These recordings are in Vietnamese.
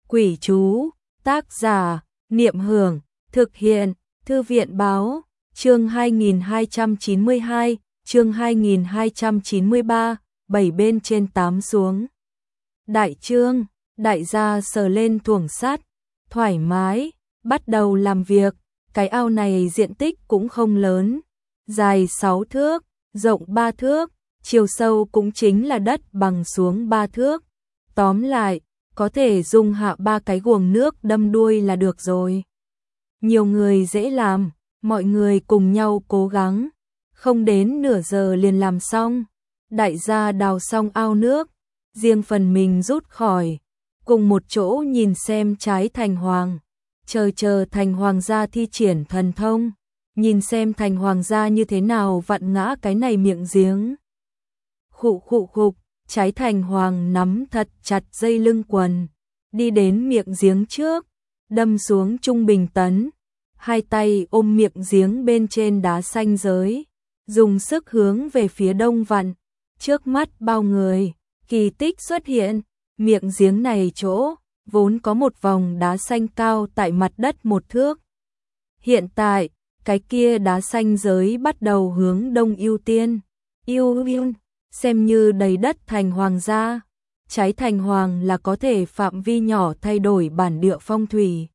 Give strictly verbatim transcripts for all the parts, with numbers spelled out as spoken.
Quỷ chú, tác giả, Niệm Hưởng, thực hiện, Thư viện báo, chương hai nghìn hai trăm chín mươi hai, chương hai nghìn hai trăm chín mươi ba, bảy bên trên tám xuống. Đại trương, đại gia sờ lên thuồng sắt, thoải mái, bắt đầu làm việc, cái ao này diện tích cũng không lớn, dài sáu thước, rộng ba thước, chiều sâu cũng chính là đất bằng xuống ba thước. Tóm lại, có thể dung hạ ba cái guồng nước đâm đuôi là được rồi. Nhiều người dễ làm, mọi người cùng nhau cố gắng, không đến nửa giờ liền làm xong. Đại gia đào xong ao nước, riêng phần mình rút khỏi, cùng một chỗ nhìn xem trái Thành Hoàng. Chờ chờ Thành Hoàng gia thi triển thần thông, nhìn xem Thành Hoàng gia như thế nào vặn ngã cái này miệng giếng. Khụ khụ khục, trái Thành Hoàng nắm thật chặt dây lưng quần, đi đến miệng giếng trước, đâm xuống trung bình tấn, hai tay ôm miệng giếng bên trên đá xanh giới, dùng sức hướng về phía đông vặn. Trước mắt bao người, kỳ tích xuất hiện, miệng giếng này chỗ vốn có một vòng đá xanh cao tại mặt đất một thước. Hiện tại, cái kia đá xanh giới bắt đầu hướng đông ưu tiên, ưu ưu, xem như đầy đất Thành Hoàng gia. Trái Thành Hoàng là có thể phạm vi nhỏ thay đổi bản địa phong thủy.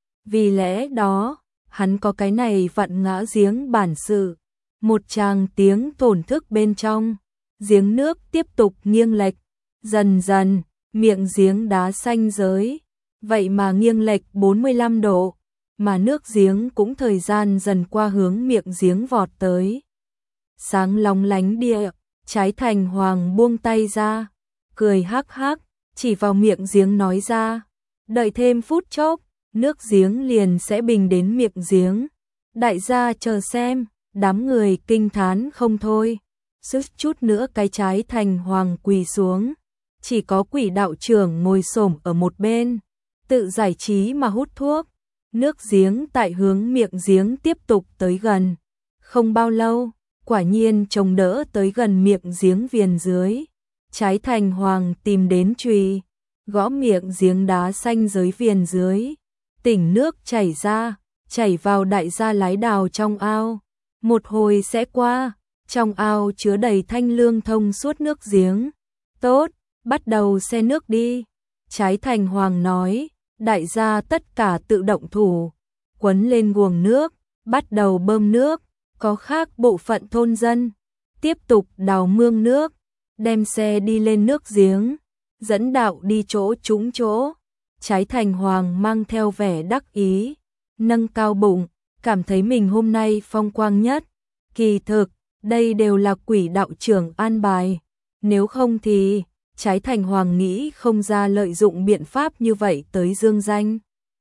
Vì lẽ đó, hắn có cái này vặn ngã giếng bản sự. Một tràng tiếng thổn thức bên trong, giếng nước tiếp tục nghiêng lệch, dần dần, miệng giếng đá xanh giới, vậy mà nghiêng lệch bốn mươi lăm độ, mà nước giếng cũng thời gian dần qua hướng miệng giếng vọt tới. Sáng long lánh địa, trái Thành Hoàng buông tay ra, cười hắc hắc, chỉ vào miệng giếng nói ra, đợi thêm phút chốc, nước giếng liền sẽ bình đến miệng giếng. Đại gia chờ xem, đám người kinh thán không thôi. Sức chút nữa cái trái Thành Hoàng quỳ xuống, chỉ có Quỷ đạo trưởng ngồi xổm ở một bên, tự giải trí mà hút thuốc. Nước giếng tại hướng miệng giếng tiếp tục tới gần. Không bao lâu, quả nhiên chống đỡ tới gần miệng giếng viền dưới. Trái Thành Hoàng tìm đến chùy, gõ miệng giếng đá xanh dưới viền dưới. Tỉnh nước chảy ra, chảy vào đại gia lái đào trong ao. Một hồi sẽ qua, trong ao chứa đầy thanh lương thông suốt nước giếng. Tốt, bắt đầu xe nước đi. Trái Thành Hoàng nói, đại gia tất cả tự động thủ, quấn lên guồng nước, bắt đầu bơm nước. Có khác bộ phận thôn dân, tiếp tục đào mương nước, đem xe đi lên nước giếng, dẫn đạo đi chỗ trũng chỗ. Trái Thành Hoàng mang theo vẻ đắc ý, nâng cao bụng, cảm thấy mình hôm nay phong quang nhất. Kỳ thực, đây đều là Quỷ đạo trưởng an bài, nếu không thì Trái Thành Hoàng nghĩ không ra lợi dụng biện pháp như vậy tới dương danh.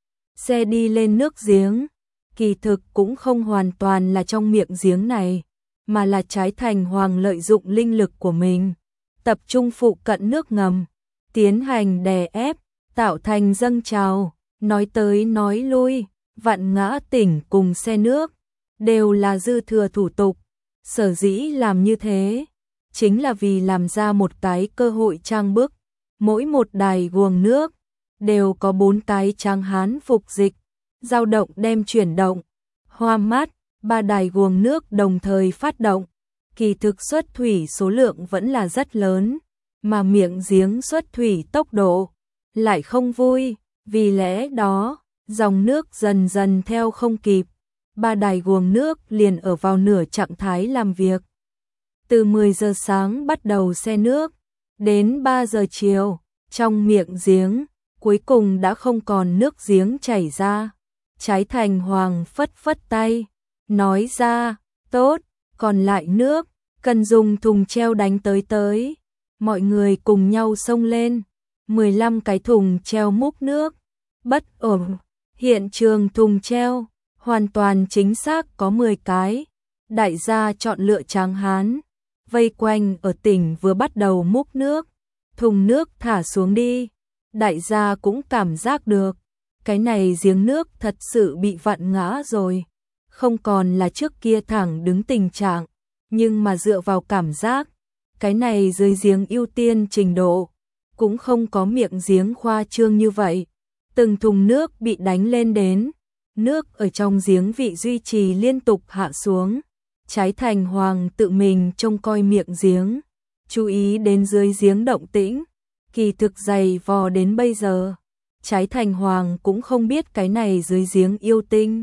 Xe đi lên nước giếng, kỳ thực cũng không hoàn toàn là trong miệng giếng này, mà là Trái Thành Hoàng lợi dụng linh lực của mình, tập trung phụ cận nước ngầm, tiến hành đè ép, tạo thành dâng trào, nói tới nói lui, vặn ngã tỉnh cùng xe nước, đều là dư thừa thủ tục. Sở dĩ làm như thế, chính là vì làm ra một cái cơ hội trang bức. Mỗi một đài guồng nước, đều có bốn cái tráng hán phục dịch, dao động đem chuyển động. Hoa mắt, ba đài guồng nước đồng thời phát động. Kỳ thực xuất thủy số lượng vẫn là rất lớn, mà miệng giếng xuất thủy tốc độ lại không vui, vì lẽ đó, dòng nước dần dần theo không kịp. Ba đài guồng nước liền ở vào nửa trạng thái làm việc. Từ mười giờ sáng bắt đầu xe nước, đến ba giờ chiều, trong miệng giếng, cuối cùng đã không còn nước giếng chảy ra. Trái Thành Hoàng phất phất tay, nói ra, tốt, còn lại nước, cần dùng thùng treo đánh tới tới. Mọi người cùng nhau xông lên, mười lăm cái thùng treo múc nước, bất ổn, hiện trường thùng treo, hoàn toàn chính xác có mười cái. Đại gia chọn lựa tráng hán, vây quanh ở tỉnh vừa bắt đầu múc nước, thùng nước thả xuống đi. Đại gia cũng cảm giác được, cái này giếng nước thật sự bị vặn ngã rồi, không còn là trước kia thẳng đứng tình trạng, nhưng mà dựa vào cảm giác, cái này dưới giếng ưu tiên trình độ, cũng không có miệng giếng khoa trương như vậy. từng thùng nước bị đánh lên đến, nước ở trong giếng vị duy trì liên tục hạ xuống. Trái Thành Hoàng tự mình trông coi miệng giếng, chú ý đến dưới giếng động tĩnh, kỳ thực dày vò đến bây giờ. Trái Thành Hoàng cũng không biết cái này dưới giếng yêu tinh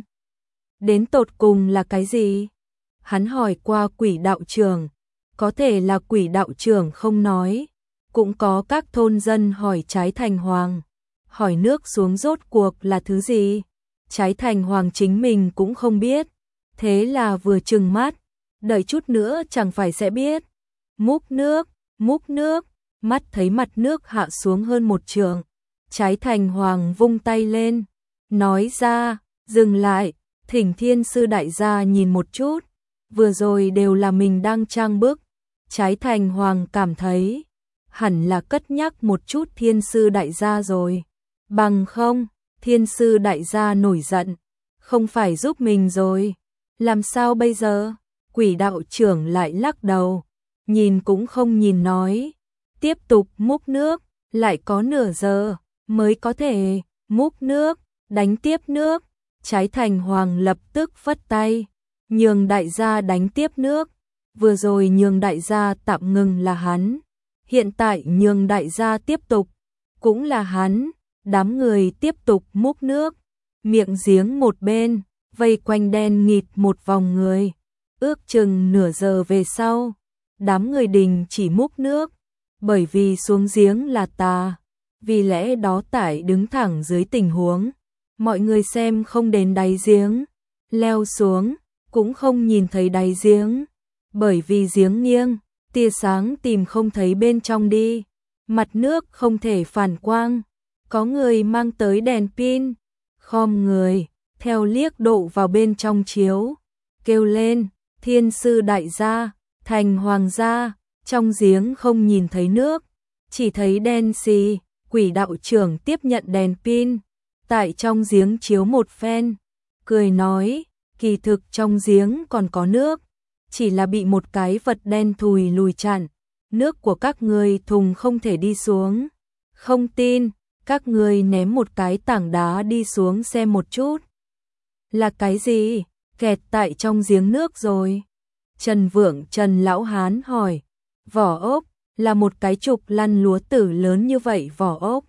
đến tột cùng là cái gì. Hắn hỏi qua quỷ đạo trưởng, có thể là quỷ đạo trưởng không nói, cũng có các thôn dân hỏi Trái Thành Hoàng, hỏi nước xuống rốt cuộc là thứ gì. Trái Thành Hoàng chính mình cũng không biết, thế là vừa trừng mắt, đợi chút nữa chẳng phải sẽ biết. Múc nước, múc nước, mắt thấy mặt nước hạ xuống hơn một trượng. Trái Thành Hoàng vung tay lên, nói ra, dừng lại, thỉnh Thiên Sư đại gia nhìn một chút, vừa rồi đều là mình đang trang bức. Trái Thành Hoàng cảm thấy, hẳn là cất nhắc một chút Thiên Sư đại gia rồi. Bằng không, Thiên Sư đại gia nổi giận, không phải giúp mình rồi. Làm sao bây giờ? Quỷ đạo trưởng lại lắc đầu, nhìn cũng không nhìn nói, tiếp tục múc nước, lại có nửa giờ mới có thể múc nước, đánh tiếp nước. Trái Thành Hoàng lập tức phất tay, nhường đại gia đánh tiếp nước. Vừa rồi nhường đại gia tạm ngừng là hắn, hiện tại nhường đại gia tiếp tục cũng là hắn. Đám người tiếp tục múc nước, miệng giếng một bên vây quanh đen nghịt một vòng người. Ước chừng nửa giờ về sau, đám người đình chỉ múc nước, bởi vì xuống giếng là tà, vì lẽ đó tại đứng thẳng dưới tình huống, mọi người xem không đến đáy giếng, leo xuống cũng không nhìn thấy đáy giếng, bởi vì giếng nghiêng, tia sáng tìm không thấy bên trong đi, mặt nước không thể phản quang. Có người mang tới đèn pin, khom người, theo liếc độ vào bên trong chiếu, kêu lên, Thiên Sư đại gia, Thành Hoàng gia. Trong giếng không nhìn thấy nước, chỉ thấy đen xì. Quỷ đạo trưởng tiếp nhận đèn pin, tại trong giếng chiếu một phen, cười nói, kỳ thực trong giếng còn có nước, chỉ là bị một cái vật đen thùi lùi chặn, nước của các người thùng không thể đi xuống. Không tin, các người ném một cái tảng đá đi xuống xem một chút. Là cái gì? Kẹt tại trong giếng nước rồi. Trần Vượng Trần Lão Hán hỏi. Vỏ ốc, là một cái trục lăn lúa tử lớn như vậy vỏ ốc.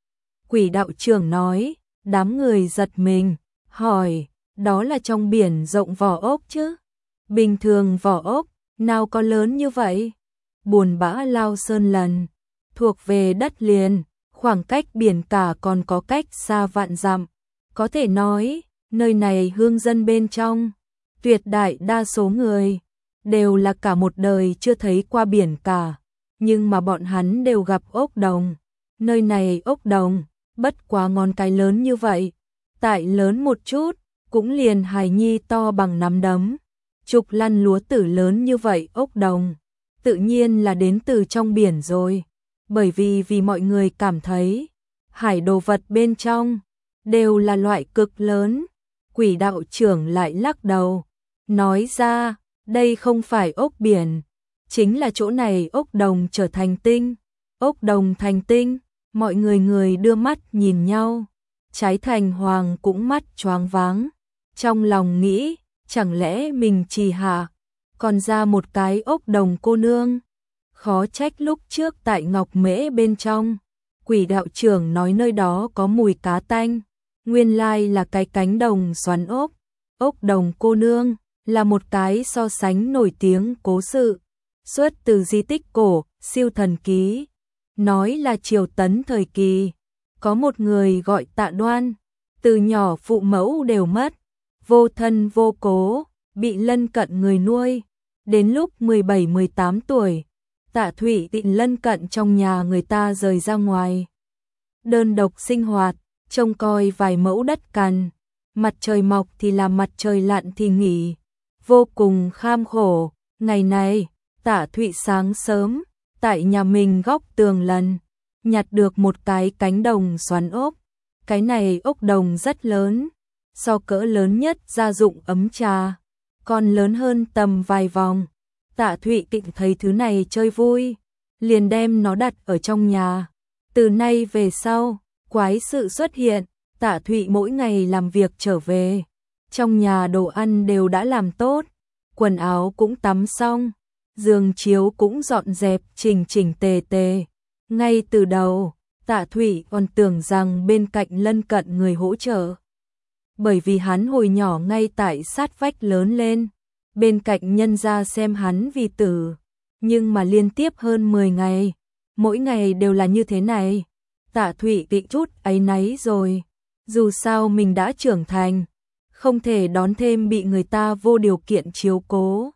Quỷ đạo trưởng nói, đám người giật mình, hỏi, đó là trong biển rộng vỏ ốc chứ? Bình thường vỏ ốc, nào có lớn như vậy? Buồn bã Lao Sơn lần, thuộc về đất liền, khoảng cách biển cả còn có cách xa vạn dặm. Có thể nói, nơi này hương dân bên trong, tuyệt đại đa số người, đều là cả một đời chưa thấy qua biển cả. Nhưng mà bọn hắn đều gặp ốc đồng. Nơi này ốc đồng, bất quá ngón cái lớn như vậy. Tại lớn một chút, cũng liền hài nhi to bằng nắm đấm. Trục lăn lúa tử lớn như vậy ốc đồng, tự nhiên là đến từ trong biển rồi. Bởi vì vì mọi người cảm thấy, hải đồ vật bên trong, đều là loại cực lớn. Quỷ đạo trưởng lại lắc đầu, nói ra, đây không phải ốc biển, chính là chỗ này ốc đồng trở thành tinh. Ốc đồng thành tinh, mọi người người đưa mắt nhìn nhau. Trái Thành Hoàng cũng mắt choáng váng, trong lòng nghĩ, chẳng lẽ mình trì hạ, còn ra một cái ốc đồng cô nương. Khó trách lúc trước tại Ngọc Mễ bên trong, quỷ đạo trưởng nói nơi đó có mùi cá tanh, nguyên lai là cái cánh đồng xoắn ốc. Ốc đồng cô nương là một cái so sánh nổi tiếng cố sự, xuất từ di tích cổ, siêu thần ký, nói là Triều Tấn thời kỳ, có một người gọi Tạ Đoan, từ nhỏ phụ mẫu đều mất, vô thân vô cố, bị lân cận người nuôi, đến lúc mười bảy mười tám tuổi, Tạ Thụy Tịnh lân cận trong nhà người ta rời ra ngoài, đơn độc sinh hoạt, trông coi vài mẫu đất cằn, mặt trời mọc thì làm mặt trời lặn thì nghỉ, vô cùng kham khổ. Ngày này, Tạ Thụy sáng sớm, tại nhà mình góc tường lần, nhặt được một cái cánh đồng xoắn ốc. Cái này ốc đồng rất lớn, so cỡ lớn nhất gia dụng ấm trà, còn lớn hơn tầm vài vòng. Tạ Thụy Tịnh thấy thứ này chơi vui, liền đem nó đặt ở trong nhà. Từ nay về sau, Quái sự xuất hiện, Tạ Thụy mỗi ngày làm việc trở về. Trong nhà đồ ăn đều đã làm tốt, quần áo cũng tắm xong, giường chiếu cũng dọn dẹp chỉnh chỉnh tề tề. Ngay từ đầu, Tạ Thụy còn tưởng rằng bên cạnh lân cận người hỗ trợ. Bởi vì hắn hồi nhỏ ngay tại sát vách lớn lên, bên cạnh nhân gia xem hắn vì tử. Nhưng mà liên tiếp hơn mười ngày, mỗi ngày đều là như thế này. Tạ Thụy bị chút áy náy rồi, dù sao mình đã trưởng thành, không thể đón thêm bị người ta vô điều kiện chiếu cố.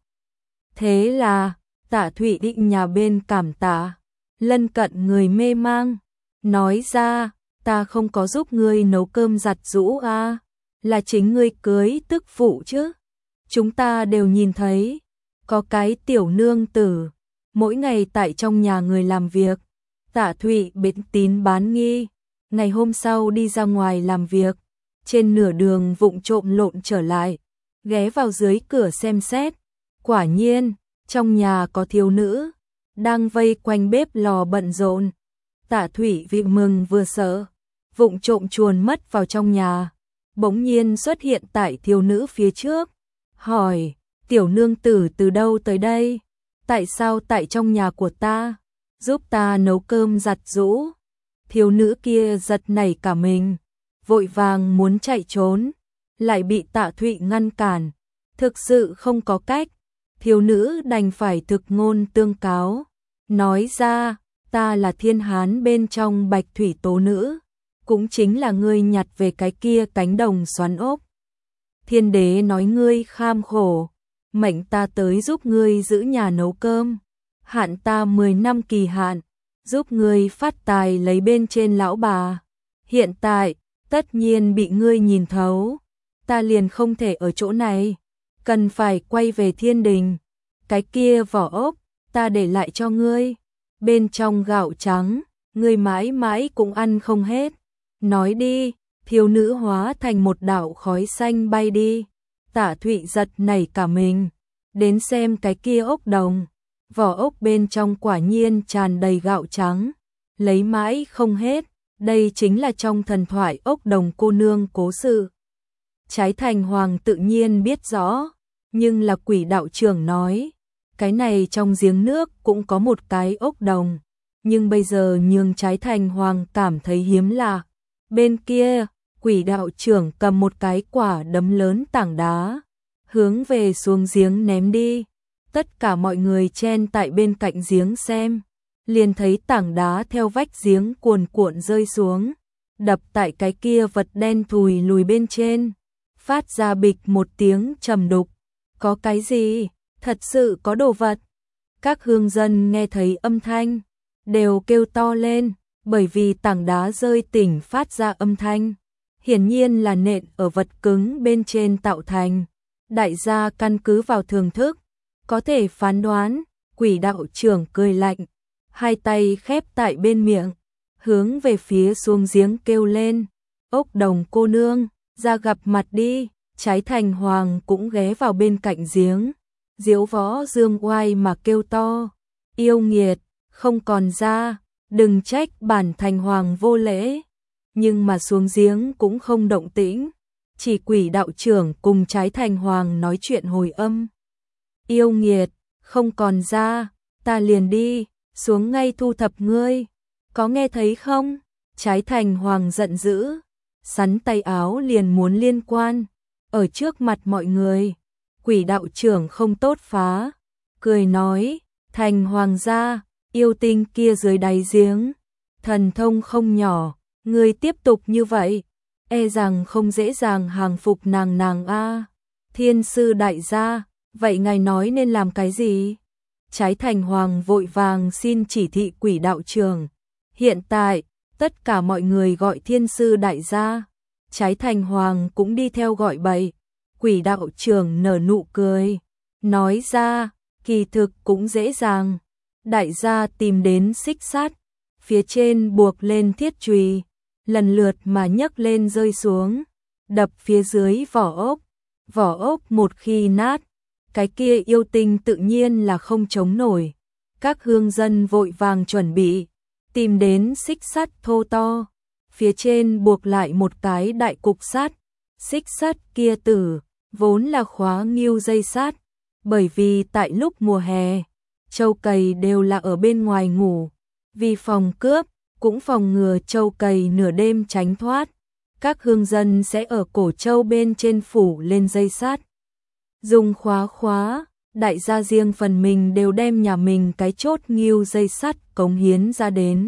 Thế là, Tạ Thụy định nhà bên cảm tạ, lân cận người mê mang, nói ra, ta không có giúp ngươi nấu cơm giặt giũ à, là chính ngươi cưới tức phụ chứ. Chúng ta đều nhìn thấy, có cái tiểu nương tử, mỗi ngày tại trong nhà người làm việc. Tạ Thụy bịt tín bán nghi, ngày hôm sau đi ra ngoài làm việc, trên nửa đường vụng trộm lộn trở lại, ghé vào dưới cửa xem xét. Quả nhiên, trong nhà có thiếu nữ, đang vây quanh bếp lò bận rộn. Tạ Thụy vì mừng vừa sợ, vụng trộm chuồn mất vào trong nhà, bỗng nhiên xuất hiện tại thiếu nữ phía trước, hỏi, tiểu nương tử từ đâu tới đây? Tại sao tại trong nhà của ta? Giúp ta nấu cơm giặt giũ. Thiếu nữ kia giật nảy cả mình, vội vàng muốn chạy trốn, lại bị Tạ Thụy ngăn cản. Thực sự không có cách, thiếu nữ đành phải thực ngôn tương cáo, nói ra, ta là thiên hán bên trong Bạch Thủy Tố Nữ, cũng chính là ngươi nhặt về cái kia cánh đồng xoắn ốc. Thiên đế nói ngươi kham khổ, mệnh ta tới giúp ngươi giữ nhà nấu cơm, hạn ta mười năm kỳ hạn, giúp ngươi phát tài lấy bên trên lão bà. Hiện tại, tất nhiên bị ngươi nhìn thấu, ta liền không thể ở chỗ này, cần phải quay về thiên đình. Cái kia vỏ ốc, ta để lại cho ngươi, bên trong gạo trắng, ngươi mãi mãi cũng ăn không hết. Nói đi, thiếu nữ hóa thành một đạo khói xanh bay đi. Tạ Thụy giật nảy cả mình, đến xem cái kia ốc đồng, vỏ ốc bên trong quả nhiên tràn đầy gạo trắng, lấy mãi không hết. Đây chính là trong thần thoại ốc đồng cô nương cố sự. Trái Thành Hoàng tự nhiên biết rõ, nhưng là Quỷ đạo trưởng nói, cái này trong giếng nước cũng có một cái ốc đồng, nhưng bây giờ nhường Trái Thành Hoàng cảm thấy hiếm lạ. Bên kia, Quỷ đạo trưởng cầm một cái quả đấm lớn tảng đá, hướng về xuống giếng ném đi. Tất cả mọi người chen tại bên cạnh giếng xem, liền thấy tảng đá theo vách giếng cuồn cuộn rơi xuống, đập tại cái kia vật đen thùi lùi bên trên, phát ra bịch một tiếng trầm đục. Có cái gì? Thật sự có đồ vật. Các hương dân nghe thấy âm thanh, đều kêu to lên, bởi vì tảng đá rơi tỉnh phát ra âm thanh, hiển nhiên là nện ở vật cứng bên trên tạo thành. Đại gia căn cứ vào thưởng thức, có thể phán đoán. Quỷ đạo trưởng cười lạnh, hai tay khép tại bên miệng, hướng về phía xuống giếng kêu lên, ốc đồng cô nương, ra gặp mặt đi. Trái Thành Hoàng cũng ghé vào bên cạnh giếng, diễu võ dương oai mà kêu to, yêu nghiệt, không còn ra, đừng trách bản Thành Hoàng vô lễ. Nhưng mà xuống giếng cũng không động tĩnh, chỉ Quỷ đạo trưởng cùng Trái Thành Hoàng nói chuyện hồi âm. Yêu nghiệt, không còn ra, ta liền đi, xuống ngay thu thập ngươi, có nghe thấy không? Trái Thành Hoàng giận dữ, sắn tay áo liền muốn liên quan. Ở trước mặt mọi người, Quỷ đạo trưởng không tốt phá, cười nói, Thành Hoàng gia, yêu tinh kia dưới đáy giếng, thần thông không nhỏ, ngươi tiếp tục như vậy, e rằng không dễ dàng hàng phục nàng nàng a. Thiên sư đại gia, vậy ngài nói nên làm cái gì? Trái Thành Hoàng vội vàng xin chỉ thị Quỷ đạo trưởng. Hiện tại, tất cả mọi người gọi thiên sư đại gia. Trái Thành Hoàng cũng đi theo gọi bậy. Quỷ đạo trưởng nở nụ cười, nói ra, kỳ thực cũng dễ dàng. Đại gia tìm đến xích sắt, phía trên buộc lên thiết chùy, lần lượt mà nhấc lên rơi xuống, đập phía dưới vỏ ốc. Vỏ ốc một khi nát, cái kia yêu tinh tự nhiên là không chống nổi. Các hương dân vội vàng chuẩn bị, tìm đến xích sắt thô to, phía trên buộc lại một cái đại cục sắt, xích sắt kia tử, vốn là khóa nghiêu dây sắt, bởi vì tại lúc mùa hè, trâu cầy đều là ở bên ngoài ngủ, vì phòng cướp, cũng phòng ngừa trâu cầy nửa đêm tránh thoát, các hương dân sẽ ở cổ trâu bên trên phủ lên dây sắt. Dùng khóa khóa, đại gia riêng phần mình đều đem nhà mình cái chốt nghiêu dây sắt cống hiến ra đến.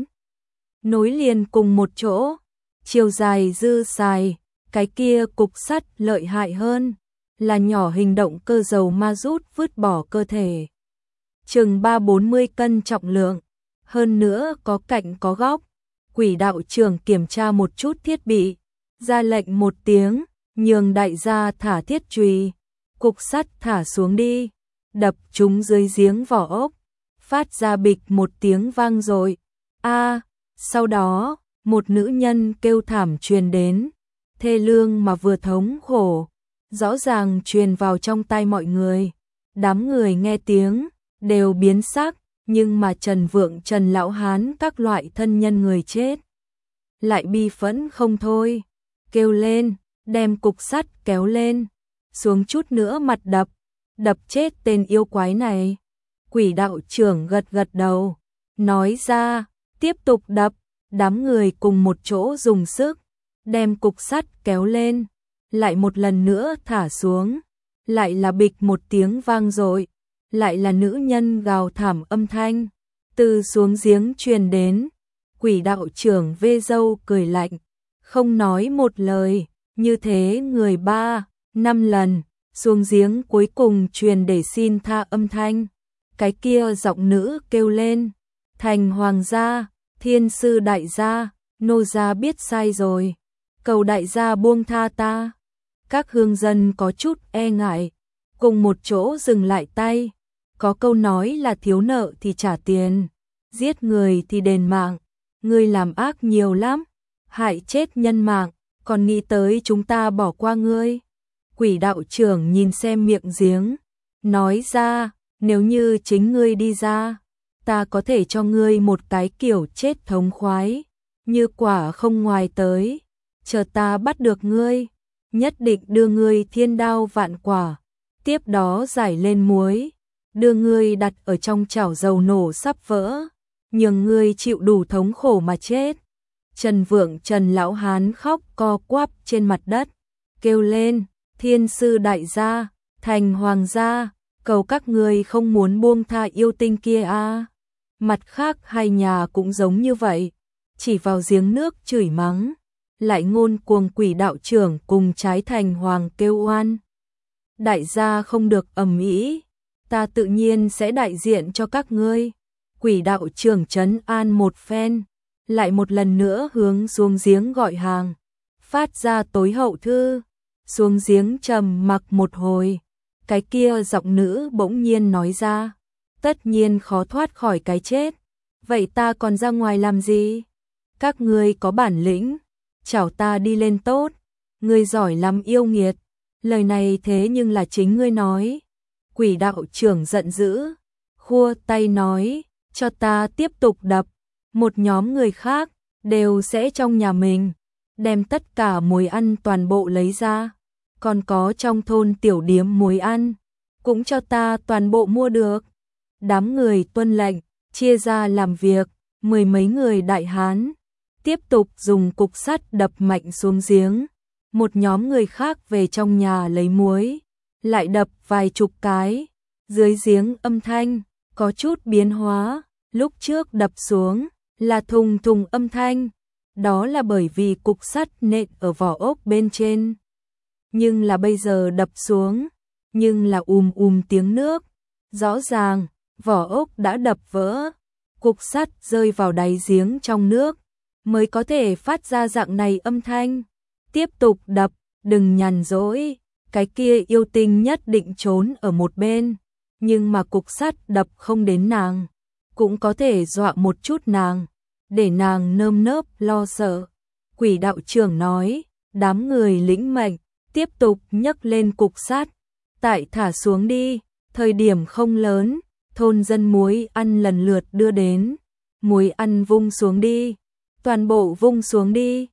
Nối liền cùng một chỗ, chiều dài dư xài, cái kia cục sắt lợi hại hơn, là nhỏ hình động cơ dầu ma rút vứt bỏ cơ thể. Chừng ba bốn mươi cân trọng lượng, hơn nữa có cạnh có góc. Quỷ đạo trưởng kiểm tra một chút thiết bị, ra lệnh một tiếng, nhường đại gia thả thiết chùy, cục sắt thả xuống đi, đập chúng dưới giếng vỏ ốc, phát ra bịch một tiếng vang rồi. A, sau đó, một nữ nhân kêu thảm truyền đến, thê lương mà vừa thống khổ, rõ ràng truyền vào trong tai mọi người. Đám người nghe tiếng đều biến sắc, nhưng mà Trần Vượng, Trần Lão Hán các loại thân nhân người chết lại bi phẫn không thôi, kêu lên, đem cục sắt kéo lên, xuống chút nữa mặt đập, đập chết tên yêu quái này. Quỷ đạo trưởng gật gật đầu, nói ra, tiếp tục đập, đám người cùng một chỗ dùng sức, đem cục sắt kéo lên, lại một lần nữa thả xuống, lại là bịch một tiếng vang dội, lại là nữ nhân gào thảm âm thanh, từ xuống giếng truyền đến. Quỷ đạo trưởng vê râu cười lạnh, không nói một lời, như thế người ba, năm lần, xuống giếng cuối cùng truyền để xin tha âm thanh. Cái kia giọng nữ kêu lên, thành hoàng gia, thiên sư đại gia, nô gia biết sai rồi, cầu đại gia buông tha ta. Các hương dân có chút e ngại, cùng một chỗ dừng lại tay, có câu nói là thiếu nợ thì trả tiền, giết người thì đền mạng, ngươi làm ác nhiều lắm, hại chết nhân mạng, còn nghĩ tới chúng ta bỏ qua ngươi. Quỷ đạo trưởng nhìn xem miệng giếng, nói ra, nếu như chính ngươi đi ra, ta có thể cho ngươi một cái kiểu chết thống khoái, như quả không ngoài tới, chờ ta bắt được ngươi, nhất định đưa ngươi thiên đao vạn quả, tiếp đó giải lên muối, đưa ngươi đặt ở trong chảo dầu nổ sắp vỡ, nhường ngươi chịu đủ thống khổ mà chết. Trần Vượng, Trần Lão Hán khóc co quắp trên mặt đất, kêu lên, thiên sư đại gia, thành hoàng gia, cầu các ngươi không muốn buông tha yêu tinh kia a. À. Mặt khác hai nhà cũng giống như vậy, chỉ vào giếng nước chửi mắng, lại ngôn cuồng. Quỷ đạo trưởng cùng trái thành hoàng kêu oan. Đại gia không được ầm ĩ, ta tự nhiên sẽ đại diện cho các ngươi. Quỷ đạo trưởng trấn an một phen, lại một lần nữa hướng xuống giếng gọi hàng, phát ra tối hậu thư. Xuống giếng trầm mặc một hồi, cái kia giọng nữ bỗng nhiên nói ra, tất nhiên khó thoát khỏi cái chết, vậy ta còn ra ngoài làm gì? Các ngươi có bản lĩnh, chào ta đi lên tốt, ngươi giỏi lắm yêu nghiệt, lời này thế nhưng là chính ngươi nói. Quỷ đạo trưởng giận dữ, khua tay nói, cho ta tiếp tục đập, một nhóm người khác đều sẽ trong nhà mình, đem tất cả muối ăn toàn bộ lấy ra, còn có trong thôn tiểu điếm muối ăn, cũng cho ta toàn bộ mua được. Đám người tuân lệnh, chia ra làm việc, mười mấy người đại hán, tiếp tục dùng cục sắt đập mạnh xuống giếng, một nhóm người khác về trong nhà lấy muối, lại đập vài chục cái, dưới giếng âm thanh, có chút biến hóa, lúc trước đập xuống, là thùng thùng âm thanh, đó là bởi vì cục sắt nện ở vỏ ốc bên trên. Nhưng là bây giờ đập xuống, nhưng là ùm ùm tiếng nước, rõ ràng, vỏ ốc đã đập vỡ, cục sắt rơi vào đáy giếng trong nước, mới có thể phát ra dạng này âm thanh. Tiếp tục đập, đừng nhàn rỗi, cái kia yêu tinh nhất định trốn ở một bên, nhưng mà cục sắt đập không đến nàng, cũng có thể dọa một chút nàng, để nàng nơm nớp lo sợ. Quỷ đạo trưởng nói, đám người lĩnh mệnh, tiếp tục nhấc lên cục sắt, tại thả xuống đi, thời điểm không lớn, thôn dân muối ăn lần lượt đưa đến, muối ăn vung xuống đi, toàn bộ vung xuống đi,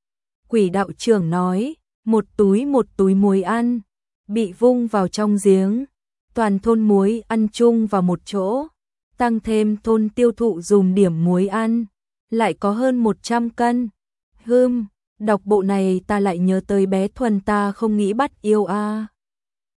Quỷ đạo trưởng nói, một túi một túi muối ăn, bị vung vào trong giếng, toàn thôn muối ăn chung vào một chỗ, tăng thêm thôn tiêu thụ dùng điểm muối ăn, lại có hơn một trăm cân. Hưm, đọc bộ này ta lại nhớ tới bé Thuần ta không nghĩ bắt yêu a. À.